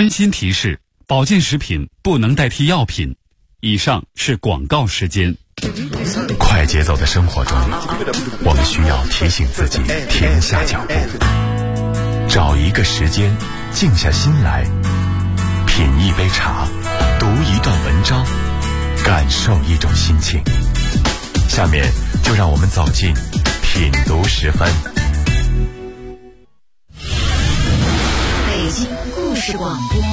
温馨提示：保健食品不能代替药品。以上是广告时间。 快节奏的生活中，我们需要提醒自己停下脚步，找一个时间静下心来，品一杯茶，读一段文章，感受一种心情。下面就让我们走进品读10分。 北京故事广播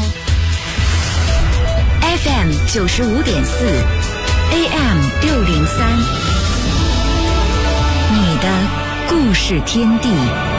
FM 95.4 AM 603，你的故事天地。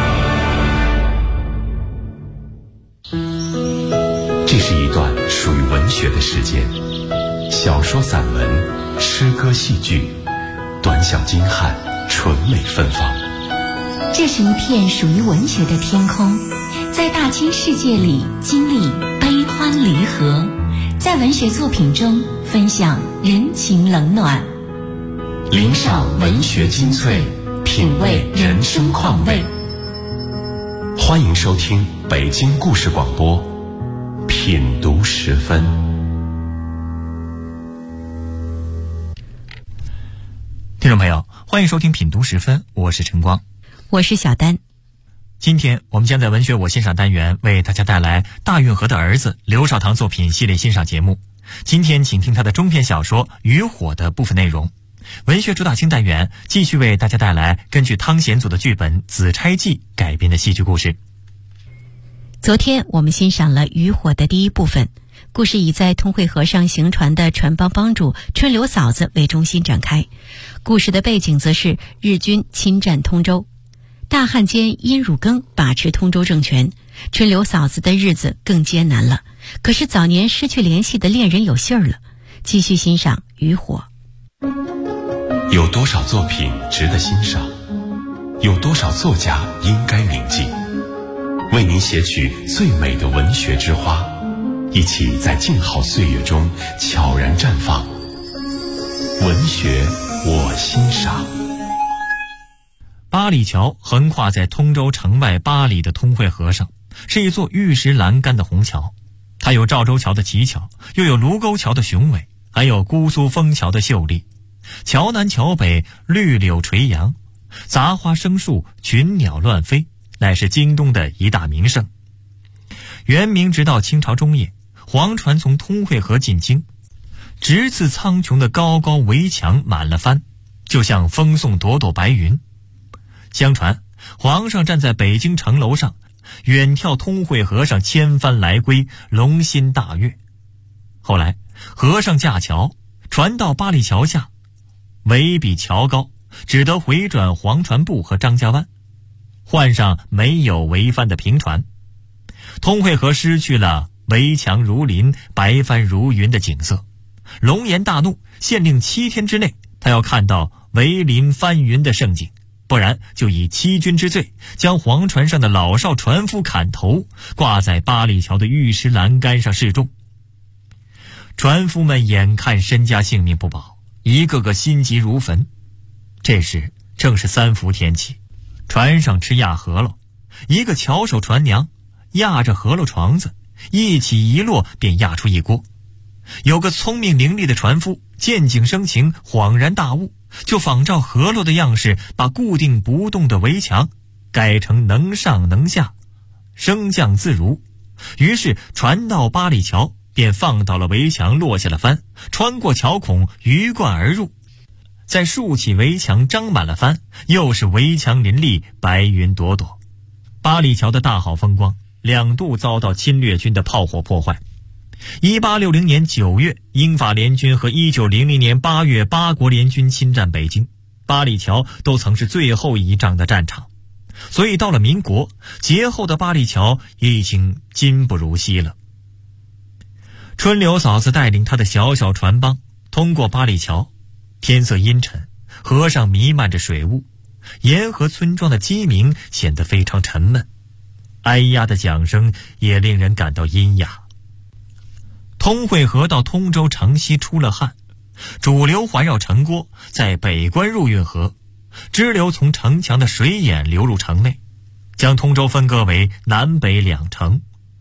这是一段属于文学的时间，小说、散文、诗歌、戏剧，短小精悍，纯美芬芳。 这是一片属于文学的天空，在大千世界里经历悲欢离合，在文学作品中分享人情冷暖， 领赏文学精粹，品味人生况味。欢迎收听北京故事广播品读10分。 听众朋友，欢迎收听品读10分，我是晨光， 我是小丹。 今天我们将在文学我欣赏单元为大家带来大运河的儿子刘少棠作品系列欣赏节目。今天请听他的中篇小说《渔火》的部分内容。文学主打星单元继续为大家带来根据汤显祖的剧本《紫钗记》改编的戏剧故事。 昨天我们欣赏了《渔火》的第一部分，故事以在通惠河上行船的船帮帮主春柳嫂子为中心展开。故事的背景则是日军侵占通州，大汉奸殷汝耕把持通州政权，春柳嫂子的日子更艰难了。可是早年失去联系的恋人有信儿了。继续欣赏《渔火》。 有多少作品值得欣赏？有多少作家应该铭记？为您写取最美的文学之花，一起在静好岁月中悄然绽放。文学我欣赏。 八里桥横跨在通州城外8里的通惠河上，是一座玉石栏杆的虹桥。它有赵州桥的奇巧，又有卢沟桥的雄伟，还有姑苏枫桥的秀丽。桥南桥北，绿柳垂杨，杂花生树，群鸟乱飞，乃是京东的一大名胜。元明直到清朝中叶，黄船从通惠河进京，直刺苍穹的高高围墙满了帆，就像风送朵朵白云。相传皇上站在北京城楼上，远眺通惠河上千帆来归，龙心大悦。后来河上架桥，船到八里桥下，围比桥高，只得回转黄船埠和张家湾，换上没有围帆的平船。通惠河失去了围墙如林，白帆如云的景色。龙颜大怒，限令7天之内他要看到围林翻云的盛景，不然就以欺君之罪将黄船上的老少船夫砍头，挂在八里桥的玉石栏杆上示众。船夫们眼看身家性命不保，一个个心急如焚。这时正是3伏天气，船上吃压饸饹，一个巧手船娘压着饸饹床子，一起一落便压出一锅。有个聪明伶俐的船夫见景生情，恍然大悟，就仿照饸饹的样式，把固定不动的围墙改成能上能下，升降自如。于是船到八里桥，便放倒了围墙，落下了帆，穿过桥孔，鱼贯而入。再竖起围墙，张满了帆，又是围墙林立，白云朵朵。八里桥的大好风光2度遭到侵略军的炮火破坏。1860年9月，英法联军和1900年8月8国联军侵占北京，八里桥都曾是最后一仗的战场。所以到了民国，劫后的八里桥也已经今不如昔了。春柳嫂子带领她的小小船帮通过八里桥，天色阴沉，河上弥漫着水雾，沿河村庄的鸡鸣显得非常沉闷，哀鸦的桨声也令人感到阴哑。通惠河到通州城西出了汉，主流环绕城郭，在北关入运河，支流从城墙的水眼流入城内，将通州分割为南北2城。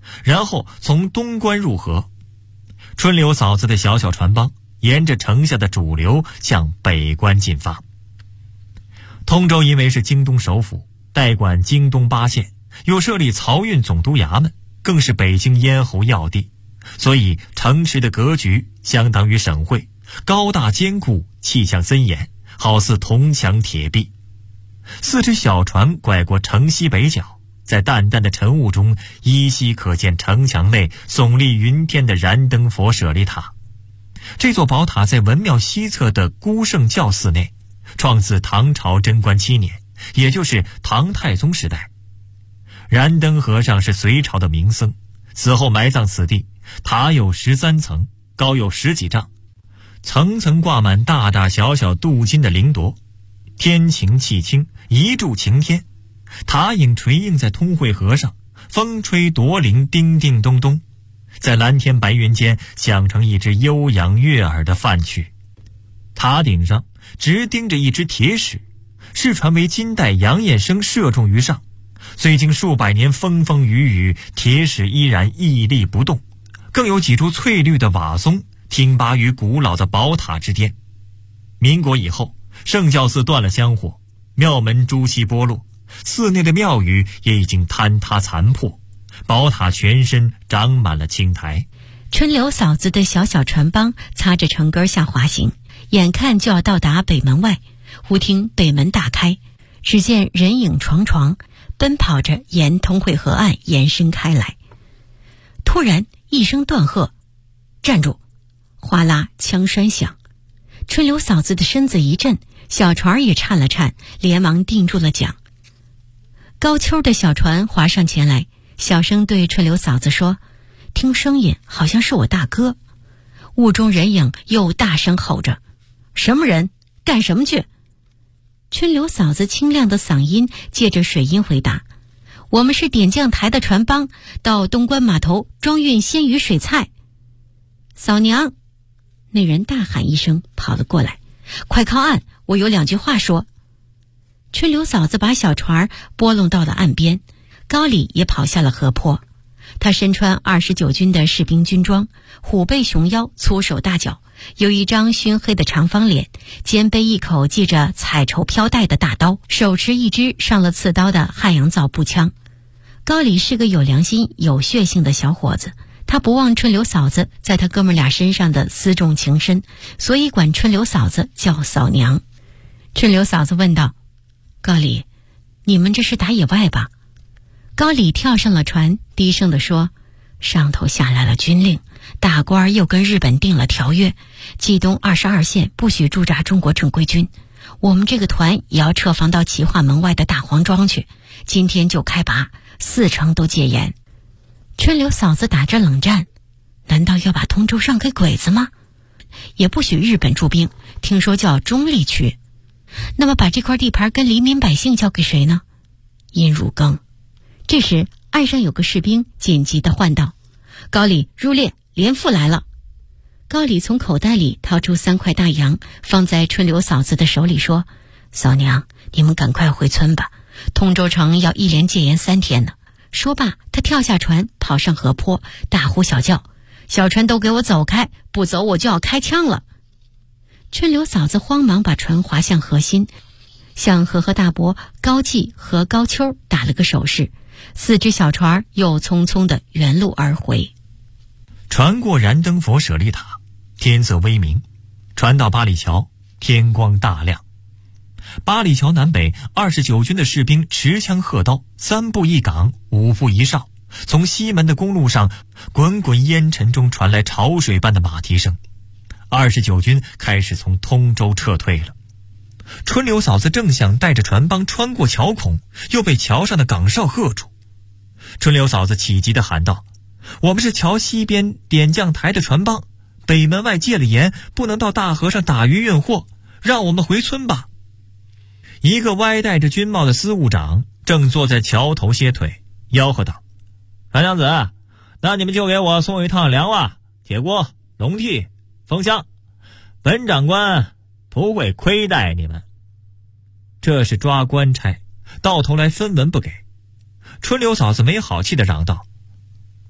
然后从东关入河。春柳嫂子的小小船帮沿着城下的主流向北关进发。通州因为是京东首府，代管京东8县，又设立漕运总督衙门，更是北京咽喉要地，所以城池的格局相当于省会，高大坚固，气象森严，好似铜墙铁壁。4只小船拐过城西北角，在淡淡的晨雾中依稀可见城墙内耸立云天的燃灯佛舍利塔。这座宝塔在文庙西侧的孤圣教寺内，创自唐朝贞观7年，也就是唐太宗时代。燃灯和尚是隋朝的名僧，死后埋葬此地，塔有13层，高有10几丈，层层挂满大大小小镀金的灵铎，天晴气清，一柱擎天。塔影垂映在通惠河上，风吹铎铃叮叮咚咚，在蓝天白云间响成一支悠扬悦耳的梵曲。塔顶上直钉着一只铁矢，世传为金代杨彦生射中于上，虽经数百年风风雨雨，铁矢依然屹立不动，更有几株翠绿的瓦松挺拔于古老的宝塔之巅。民国以后，圣教寺断了香火，庙门朱漆剥落，寺内的庙宇也已经坍塌残破，宝塔全身长满了青苔。 春柳嫂子的小小船帮擦着城根下滑行，眼看就要到达北门外，忽听北门大开，只见人影幢幢，奔跑着沿通惠河岸延伸开来。突然一声断喝：“站住！”哗啦枪栓响，春柳嫂子的身子一震，小船也颤了颤，连忙定住了桨。高丘的小船划上前来，小声对春柳嫂子说：“听声音好像是我大哥。”雾中人影又大声吼着：“什么人？干什么去？”春柳嫂子清亮的嗓音借着水音回答：“我们是点将台的船帮，到东关码头装运鲜鱼水菜。”嫂娘！那人大喊一声，跑了过来：“快靠岸，我有2句话说。”春柳嫂子把小船拨弄到了岸边，高礼也跑下了河坡。他身穿29军的士兵军装，虎背熊腰，粗手大脚，有一张熏黑的长方脸，肩背一口系着彩绸飘带的大刀，手持一支上了刺刀的汉阳造步枪。高礼是个有良心有血性的小伙子，他不忘春柳嫂子在他哥们俩身上的私重情深，所以管春柳嫂子叫嫂娘。春柳嫂子问道：“高礼，你们这是打野外吧？”高礼跳上了船，低声地说：“上头下来了军令，大官又跟日本订了条约，冀东22县不许驻扎中国正规军，我们这个团也要撤防到齐化门外的大黄庄去，今天就开拔，4城都戒严。”春柳嫂子打着冷战：“难道要把通州让给鬼子吗？也不许日本驻兵，听说叫中立区。那么把这块地盘跟黎民百姓交给谁呢？”殷汝耕。这时岸上有个士兵紧急地唤道：“高礼入列，连副来了。”高礼从口袋里掏出3块大洋，放在春柳嫂子的手里说：“嫂娘，你们赶快回村吧，通州城要一连戒严3天呢。”说罢，他跳下船，跑上河坡，大呼小叫：“小船都给我走开，不走我就要开枪了！”春柳嫂子慌忙把船划向河心，向和大伯高季和高丘打了个手势，4只小船又匆匆地原路而回。 船过燃灯佛舍利塔，天色微明，船到八里桥，天光大亮。八里桥南北29军的士兵持枪喝刀，3步一岗，5步一哨，从西门的公路上滚滚烟尘中传来潮水般的马蹄声。29军开始从通州撤退了。春柳嫂子正想带着船帮穿过桥孔，又被桥上的岗哨喝住。春柳嫂子起急地喊道：“我们是桥西边点将台的船帮，北门外戒了严，不能到大河上打鱼运货，让我们回村吧。”一个歪戴着军帽的司务长正坐在桥头歇腿，吆喝道：“船娘子，那你们就给我送一趟凉袜、铁锅、笼屉、风箱，本长官不会亏待你们。”这是抓官差，到头来分文不给。春柳嫂子没好气地嚷道：“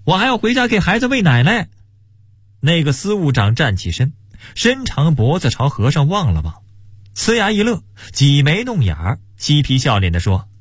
我还要回家给孩子喂奶奶。那个司务长站起身，伸长脖子朝和尚望了望，呲牙一乐，挤眉弄眼儿，嬉皮笑脸地说：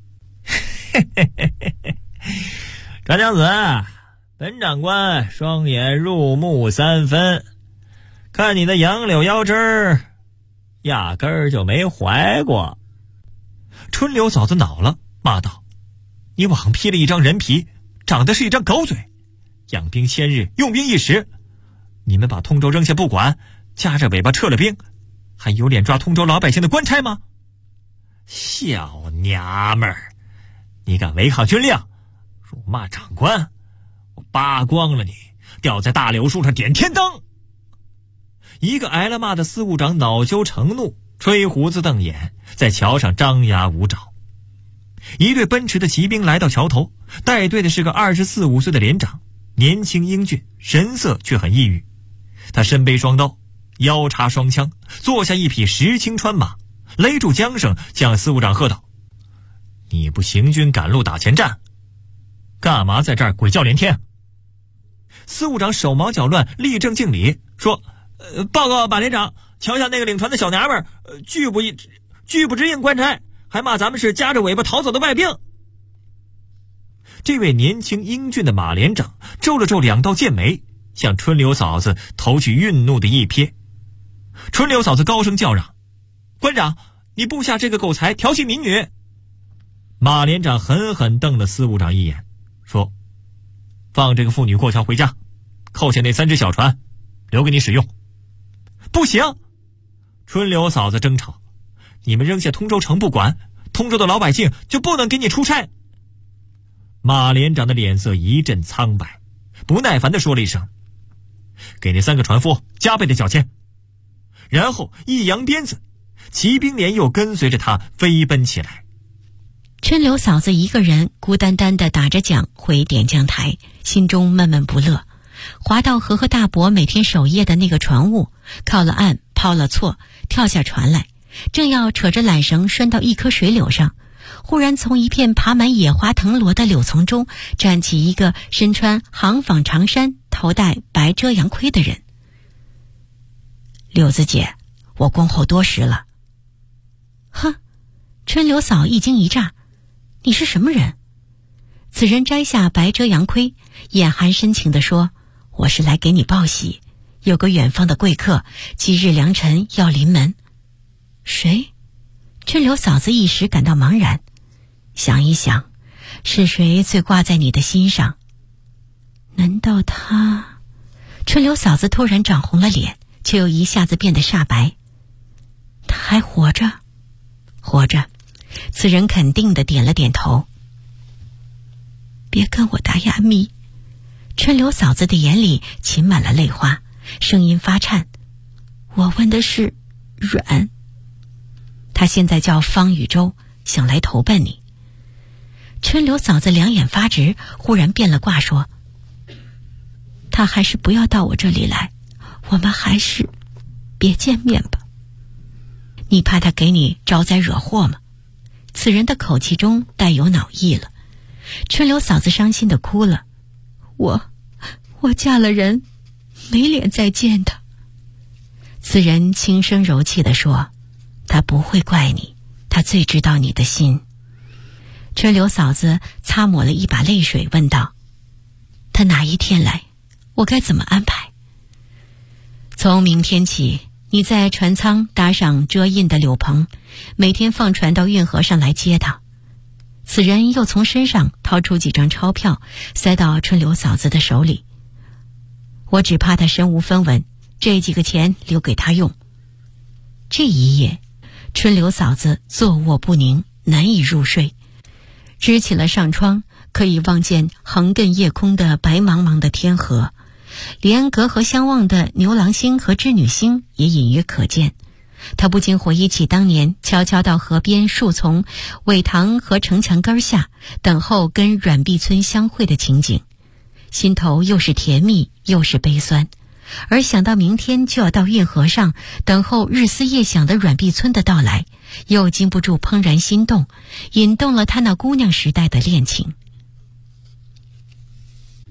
传娘子，本长官双眼入木三分，看你的杨柳腰枝儿，压根儿就没怀过。春柳嫂子恼了，骂道：你枉披了一张人皮，长得是一张狗嘴，养兵千日，用兵一时。你们把通州扔下不管，夹着尾巴撤了兵，还有脸抓通州老百姓的官差吗？小娘们儿，你敢违抗军令，辱骂长官，我扒光了你，吊在大柳树上点天灯。一个挨了骂的司务长恼羞成怒，吹胡子瞪眼，在桥上张牙舞爪。一队奔驰的骑兵来到桥头，带队的是个24、25岁的连长，年轻英俊，神色却很抑郁。他身背双刀，腰插双枪，坐下一匹石青川马，勒住缰绳，向司务长喝道：你不行军赶路打前站，干嘛在这儿鬼叫连天？司务长手忙脚乱，立正敬礼说：报告马连长，桥下那个领船的小娘们拒不执应官差，还骂咱们是夹着尾巴逃走的外兵。这位年轻英俊的马连长皱了皱两道剑眉，向春柳嫂子投去愠怒的一瞥。春柳嫂子高声叫嚷：官长，你部下这个狗才调戏民女。马连长狠狠瞪了司务长一眼，说：放这个妇女过桥回家，扣下那3只小船，留给你使用。不行！春柳嫂子争吵：你们扔下通州城不管，通州的老百姓就不能给你出差。马连长的脸色一阵苍白，不耐烦地说了一声：给那3个船夫加倍的缴钱。然后一扬鞭子，骑兵连又跟随着他飞奔起来。 春柳嫂子一个人孤单单地打着桨回点将台，心中闷闷不乐。划到和大伯每天守夜的那个船坞，靠了岸，抛了错，跳下船来，正要扯着缆绳拴到一棵水柳上，忽然从一片爬满野花藤萝的柳丛中站起一个身穿行坊长衫，头戴白遮阳盔的人。柳子姐，我恭候多时了。哼！春柳嫂一惊一乍，你是什么人？此人摘下白遮阳盔，眼含深情地说：我是来给你报喜，有个远方的贵客今日良辰要临门。谁？春柳嫂子一时感到茫然，想一想，是谁最挂在你的心上？难道他？春柳嫂子突然涨红了脸，却又一下子变得煞白。他还活着？活着。此人肯定地点了点头。别跟我打哑谜。春柳嫂子的眼里噙满了泪花，声音发颤。我问的是阮，他现在叫方宇洲，想来投奔你。春柳嫂子两眼发直，忽然变了卦说：他还是不要到我这里来，我们还是别见面吧。你怕他给你招灾惹祸吗？此人的口气中带有恼意了。春柳嫂子伤心地哭了。我嫁了人，没脸再见他。此人轻声柔气地说：他不会怪你，他最知道你的心。春柳嫂子擦抹了一把泪水，问道：他哪一天来？我该怎么安排？从明天起，你在船舱搭上遮印的柳棚，每天放船到运河上来接他。此人又从身上掏出几张钞票，塞到春柳嫂子的手里。我只怕他身无分文，这几个钱留给他用。这一夜，春柳嫂子坐卧不宁，难以入睡。支起了上窗，可以望见横亘夜空的白茫茫的天河，连隔河相望的牛郎星和织女星也隐约可见。他不禁回忆起当年悄悄到河边树丛、苇塘和城墙根下等候跟阮碧村相会的情景，心头又是甜蜜又是悲酸。而想到明天就要到运河上等候日思夜想的阮碧村的到来，又禁不住怦然心动，引动了他那姑娘时代的恋情。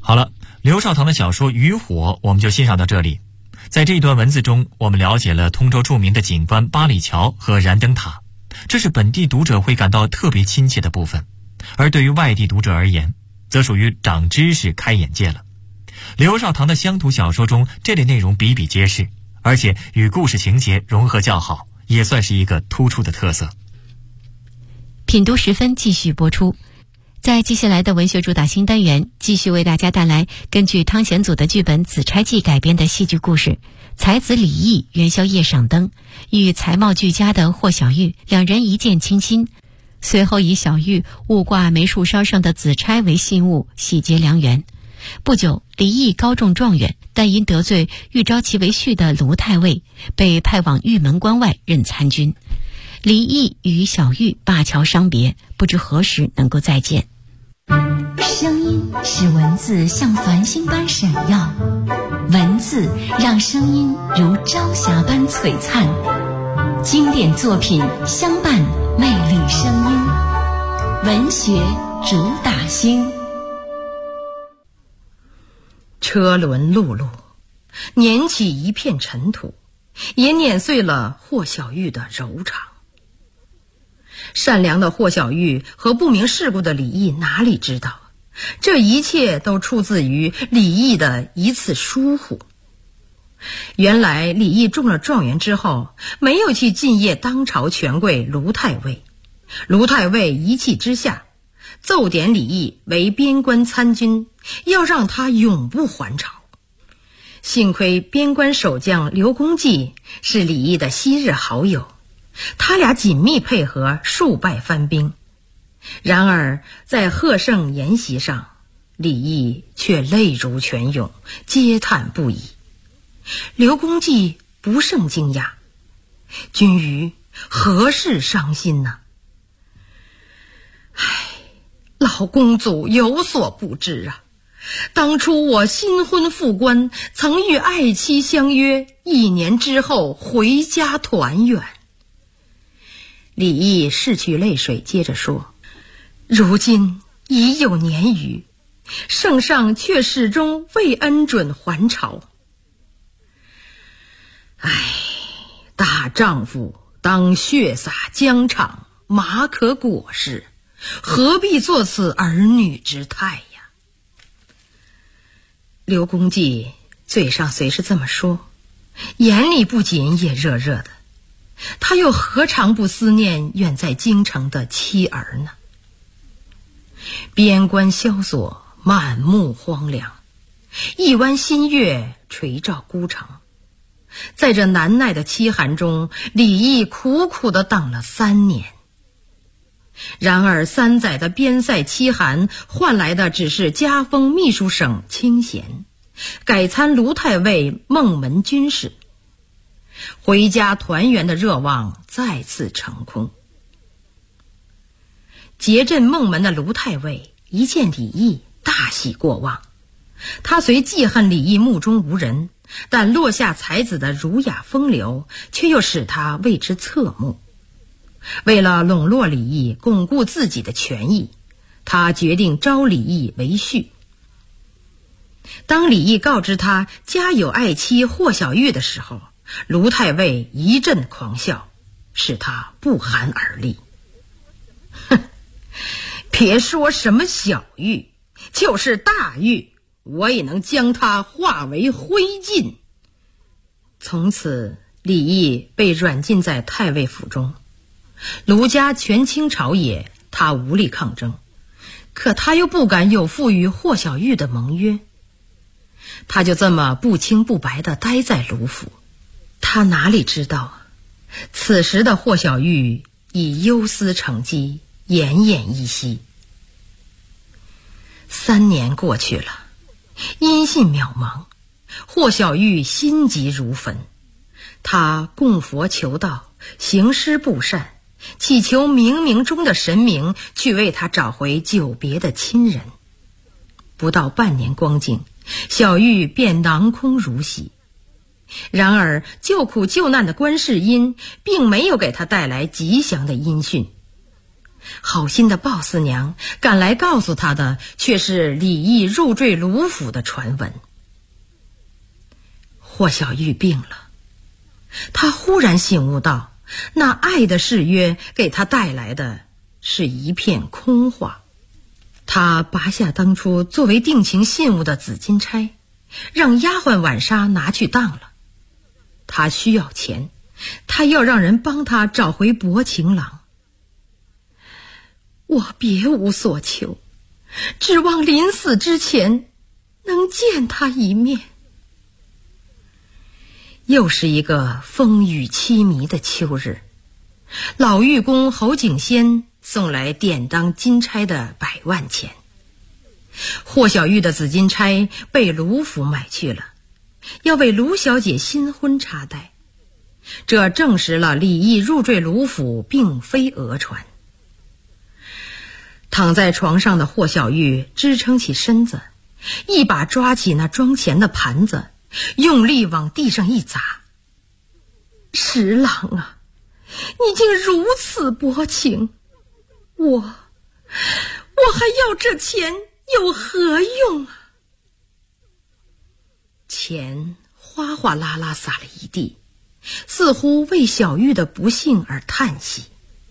好了，刘少棠的小说《渔火》我们就欣赏到这里。在这一段文字中，我们了解了通州著名的景观八里桥和燃灯塔，这是本地读者会感到特别亲切的部分，而对于外地读者而言，则属于长知识开眼界了。刘少棠的乡土小说中这类内容比比皆是，而且与故事情节融合较好，也算是一个突出的特色。 品读时分继续播出。在接下来的文学主打新单元，继续为大家带来根据汤显祖的剧本《紫钗记》改编的戏剧故事。才子李益元宵夜赏灯，与才貌俱佳的霍小玉两人一见倾心，随后以小玉误挂梅树梢上的紫钗为信物，喜结良缘。不久，李益高中状元，但因得罪欲招其为婿的卢太尉，被派往玉门关外任参军。李益与小玉灞桥伤别，不知何时能够再见。 声音使文字像繁星般闪耀，文字让声音如朝霞般璀璨。经典作品相伴魅力声音，文学主打星。 车轮辘辘，碾起一片尘土，也碾碎了霍小玉的柔肠。善良的霍小玉和不明世故的李益哪里知道，这一切都出自于李益的一次疏忽。原来李益中了状元之后，没有去进谒当朝权贵卢太尉，卢太尉一气之下奏点李益为边关参军，要让他永不还朝。幸亏边关守将刘公济是李益的昔日好友，他俩紧密配合，数败番兵。然而在贺盛筵席上，李益却泪如泉涌，嗟叹不已。刘公济不胜惊讶，君于何事伤心呢？老公祖有所不知啊，当初我新婚复关，曾与爱妻相约1年之后回家团圆。李益拭去泪水，接着说，如今已有年余，圣上却始终未恩准还朝。大丈夫当血洒疆场，马可裹尸，何必做此儿女之态呀？刘公济嘴上虽是这么说，眼里不仅也热热的，他又何尝不思念远在京城的妻儿呢？边关萧索，满目荒凉，一弯新月垂照孤城。在这难耐的凄寒中，李益苦苦地等了3年。然而3载的边塞凄寒，换来的只是加封秘书省清闲，改参卢太尉孟门军事。回家团圆的热望再次成空。结镇孟门的卢太尉一见李益，大喜过望。他虽记恨李益目中无人，但落下才子的儒雅风流，却又使他为之侧目。为了笼络李益，巩固自己的权益，他决定招李益为婿。当李益告知他家有爱妻霍小玉的时候，卢太尉一阵狂笑，使他不寒而栗。别说什么小玉，就是大玉，我也能将他化为灰烬。从此李益被软禁在太尉府中，卢家权倾朝野，他无力抗争，可他又不敢有负于霍小玉的盟约，他就这么不清不白地待在卢府。他哪里知道，此时的霍小玉已忧思成疾，奄奄一息。3年过去了，音信渺茫，霍小玉心急如焚。他供佛求道，行施布善，祈求冥冥中的神明去为他找回久别的亲人。不到半年光景，小玉便囊空如洗。然而救苦救难的观世音并没有给他带来吉祥的音讯。 好心的鲍四娘赶来告诉他的却是李毅入赘卢府的传闻。霍小玉病了，他忽然醒悟到，那爱的誓约给他带来的是一片空话。他拔下当初作为定情信物的紫金钗，让丫鬟晚纱拿去当了。他需要钱，他要让人帮他找回薄情郎。我别无所求，指望临死之前能见他一面。又是一个风雨凄迷的秋日，老玉公侯景先送来典当金钗的100万钱。霍小玉的紫金钗被卢府买去了，要为卢小姐新婚插代。这证实了李毅入赘卢府并非讹传。躺在床上的霍小玉支撑起身子，一把抓起那装钱的盘子，用力往地上一砸。十郎啊，你竟如此薄情，我还要这钱有何用啊？钱哗哗啦啦洒了一地，似乎为小玉的不幸而叹息。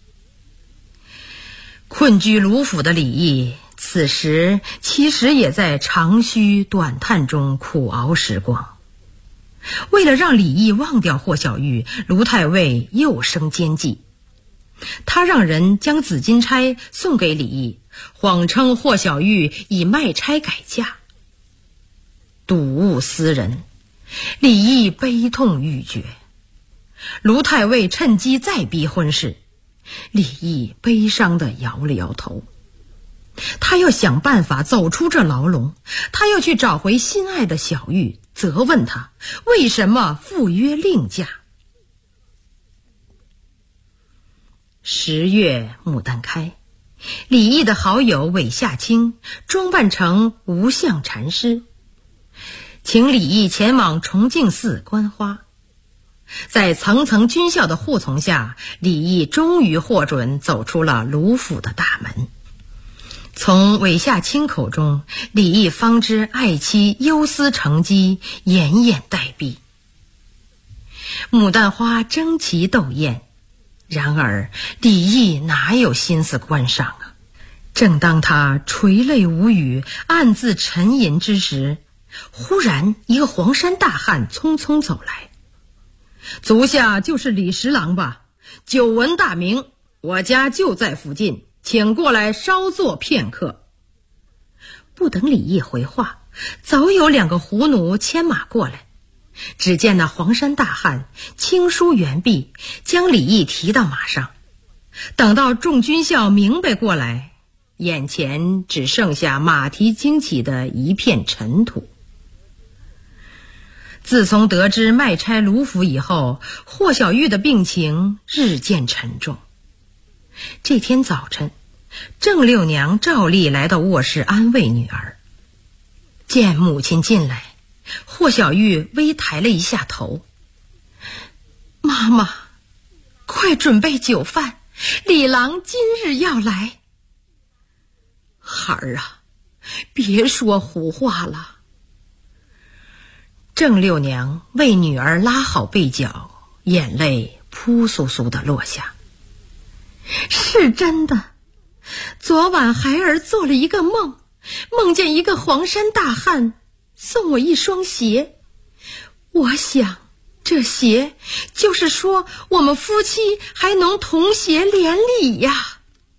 困居卢府的李毅此时其实也在长吁短叹中苦熬时光。为了让李毅忘掉霍小玉，卢太尉又生奸计。他让人将紫金钗送给李毅，谎称霍小玉已卖钗改嫁。睹物思人，李毅悲痛欲绝。卢太尉趁机再逼婚事，李毅悲伤地摇了摇头。他要想办法走出这牢笼，他要去找回心爱的小玉，责问他为什么赴约另嫁。10月牡丹开，李毅的好友韦夏卿装扮成无相禅师，请李毅前往崇敬寺观花。在层层军校的护从下，李毅终于获准走出了卢府的大门。从韦夏卿口中，李毅方知爱妻忧思成疾，奄奄待毙。牡丹花争奇斗艳，然而李毅哪有心思观赏啊？正当他垂泪无语，暗自沉吟之时，忽然一个黄衫大汉匆匆走来。足下就是李十郎吧？久闻大名，我家就在附近，请过来稍坐片刻。不等李毅回话，早有2个胡奴牵马过来。只见那黄衫大汉轻舒猿臂，将李毅提到马上。等到众军校明白过来，眼前只剩下马蹄惊起的一片尘土。自从得知卖钗卢府以后，霍小玉的病情日渐沉重。这天早晨，郑六娘照例来到卧室安慰女儿。见母亲进来，霍小玉微抬了一下头。妈妈，快准备酒饭，李郎今日要来。孩儿啊，别说胡话了。郑六娘为女儿拉好被角，眼泪扑簌簌地落下。是真的，昨晚孩儿做了一个梦，梦见一个黄衫大汉送我一双鞋。我想这鞋就是说我们夫妻还能同鞋连理呀。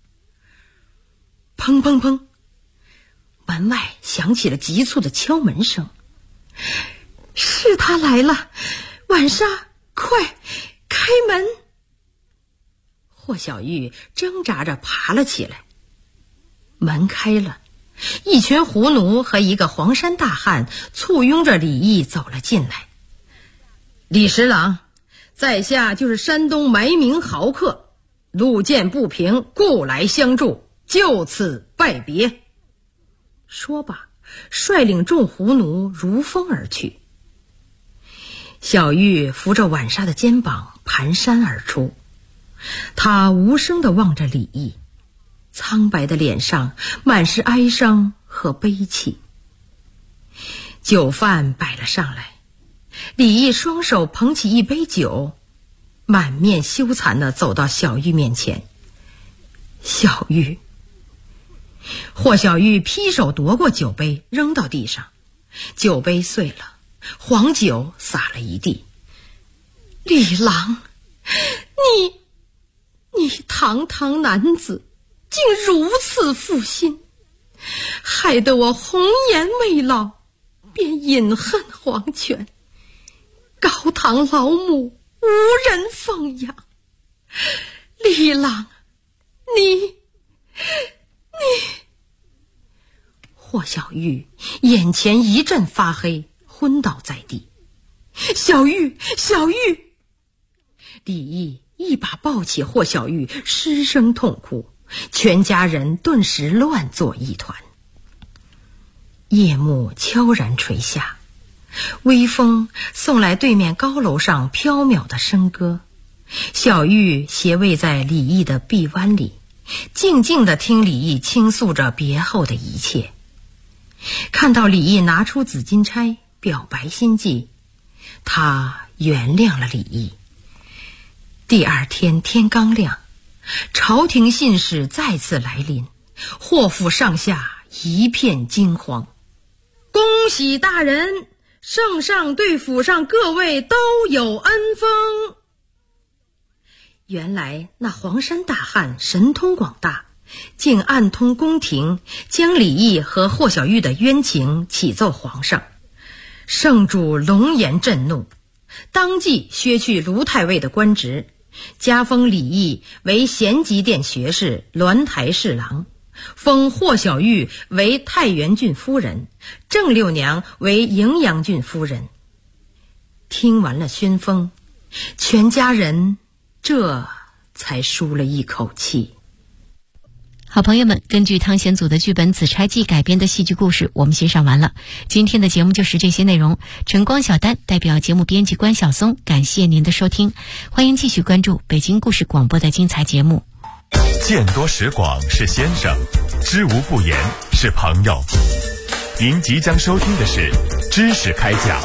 砰砰砰，门外响起了急促的敲门声。是他来了，晚纱，快开门！霍小玉挣扎着爬了起来。门开了，一群胡奴和一个黄衫大汉簇拥着李毅走了进来。李十郎，在下就是山东埋名豪客，路见不平，故来相助，就此拜别。说罢，率领众胡奴如风而去。小玉扶着晚纱的肩膀蹒跚而出，她无声地望着李毅。 苍白的脸上满是哀伤和悲戚。酒饭摆了上来，李毅双手捧起一杯酒，满面羞惭地走到小玉面前。小玉，霍小玉劈手夺过酒杯，扔到地上，酒杯碎了，黄酒洒了一地。李郎，你堂堂男子，竟如此负心，害得我红颜未老，便饮恨黄泉，高堂老母无人奉养。李郎，你霍小玉眼前一阵发黑，昏倒在地。小玉！李毅一把抱起霍小玉，失声痛哭，全家人顿时乱作一团。夜幕悄然垂下，微风送来对面高楼上飘渺的笙歌。小玉斜偎在李毅的臂弯里，静静地听李毅倾诉着别后的一切。看到李毅拿出紫金钗表白心迹，他原谅了李毅。第二天天刚亮，朝廷信使再次来临，霍府上下一片惊慌。恭喜大人，圣上对府上各位都有恩封。原来那黄山大汉神通广大，竟暗通宫廷，将李毅和霍小玉的冤情启奏皇上。圣主龙颜震怒，当即削去卢太尉的官职，加封李毅为咸吉殿学士、鸾台侍郎，封霍小玉为太原郡夫人，郑六娘为荥阳郡夫人。听完了宣封，全家人这才舒了一口气。 好朋友们，根据汤显祖的剧本《紫钗记》改编的戏剧故事我们欣赏完了，今天的节目就是这些内容。晨光小丹代表节目编辑关晓松，感谢您的收听，欢迎继续关注北京故事广播的精彩节目。 见多识广是先生，知无不言是朋友。您即将收听的是知识开讲。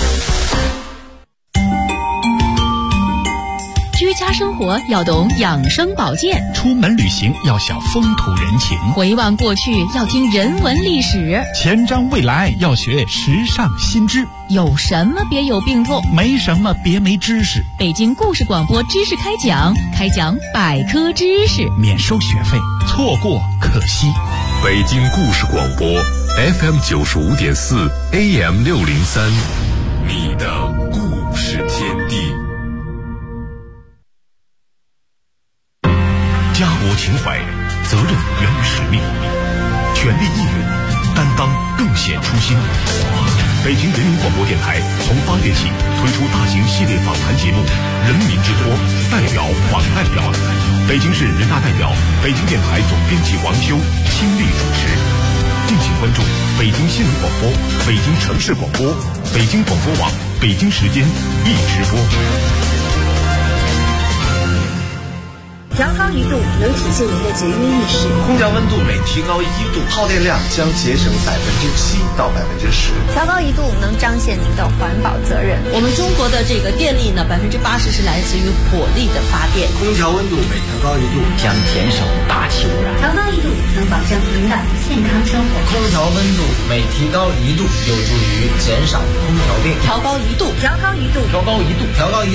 居家生活要懂养生保健， 出门旅行要晓风土人情， 回望过去要听人文历史， 前瞻未来要学时尚新知。 有什么别有病痛， 没什么别没知识。 北京故事广播知识开讲，开讲百科知识， 免收学费，错过可惜。 北京故事广播 FM 95.4 AM 603，你的故事天地。家国情怀，责任源于使命，权力义勇，担当更显初心。北京人民广播电台从8月起推出大型系列访谈节目《人民之托》，代表访代表。北京市人大代表、北京电台总编辑王修亲力主持。敬请关注北京新闻广播、北京城市广播、北京广播网、北京时间一直播。 调高1度能体现您的节约意识。 空调温度每提高1度，耗电量将节省7%到10%。 调高1度能彰显您的环保责任。 我们中国的这个电力呢，80%是来自于火力的发电。 空调温度每调高1度将减少大气污染。 调高1度能保证您的健康生活。 空调温度每提高1度有助于减少空调电。 调高1度， 调高1度， 调高1度，调高1度。